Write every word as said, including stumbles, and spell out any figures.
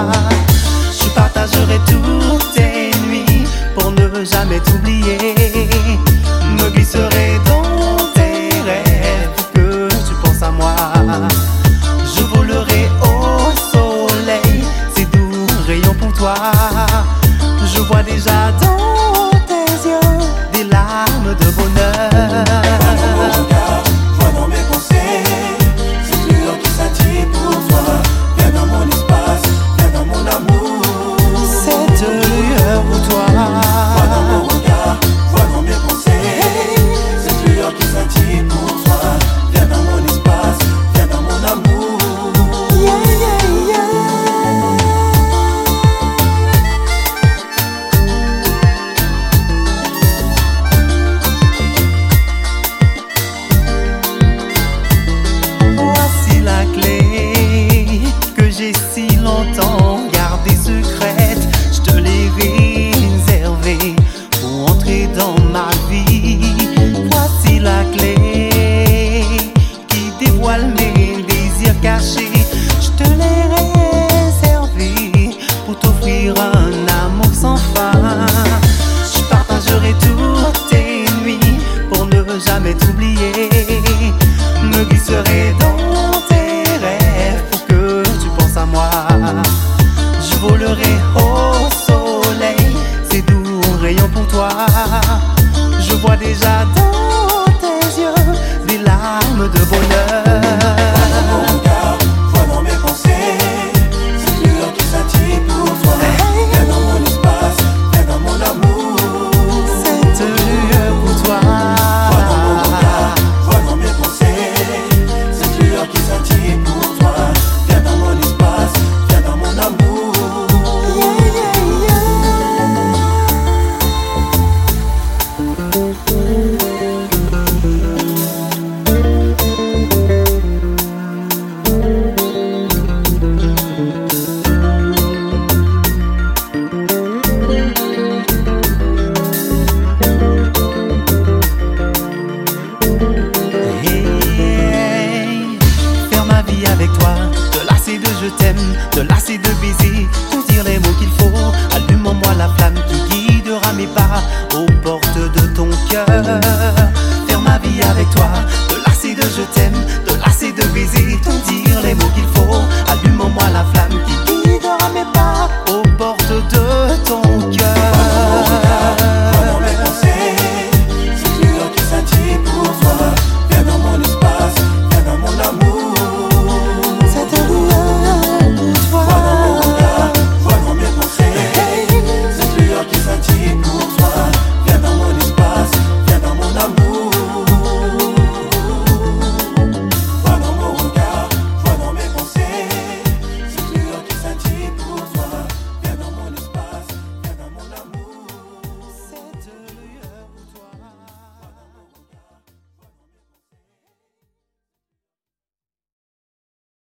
Je partagerai toutes tes nuits pour ne jamais t'oublier. Me glisserai dans tes rêves pour que tu penses à moi. Je volerai au soleil ces doux rayons pour toi. Je vois déjà dans tes yeux des larmes de bonheur. Vois dans mon regard, vois dans mes pensées, cette lueur qui s'attire pour toi. Viens dans mon espace, viens dans mon amour. Cette lueur pour toi. Vois dans mon regard, vois dans mes pensées, cette lueur qui s'attire pour toi. Viens dans mon espace, viens dans mon amour. Yeah, yeah, yeah. Voici la clé que j'ai si longtemps gardée secrète. Je te l'ai réservée pour entrer dans ma vie. Voici la clé qui dévoile mes désirs cachés. Je te l'ai réservée pour t'offrir un amour sans fin. Je partagerai toutes tes nuits pour ne jamais t'oublier. Me glisserai dans tes rêves pour que tu penses à moi. Je volerai au soleil ces doux rayons pour toi. Je vois déjà dans tes yeux des larmes de bonheur. Vois dans mon regard, vois dans mes pensées, cette lueur qui s'attire pour toi. Viens dans mon espace, viens dans mon amour. Cette lueur pour toi. Vois dans mon regard, vois dans mes pensées, cette lueur qui s'attire pour toi. Viens dans mon espace, viens dans mon amour. Hey, faire ma vie avec toi, te lasser de je t'aime, te lasser de baiser, te dire les mots qu'il faut. Allume en moi la flamme qui guidera mes pas aux portes de ton cœur. Faire ma vie avec toi, te lasser de je t'aime,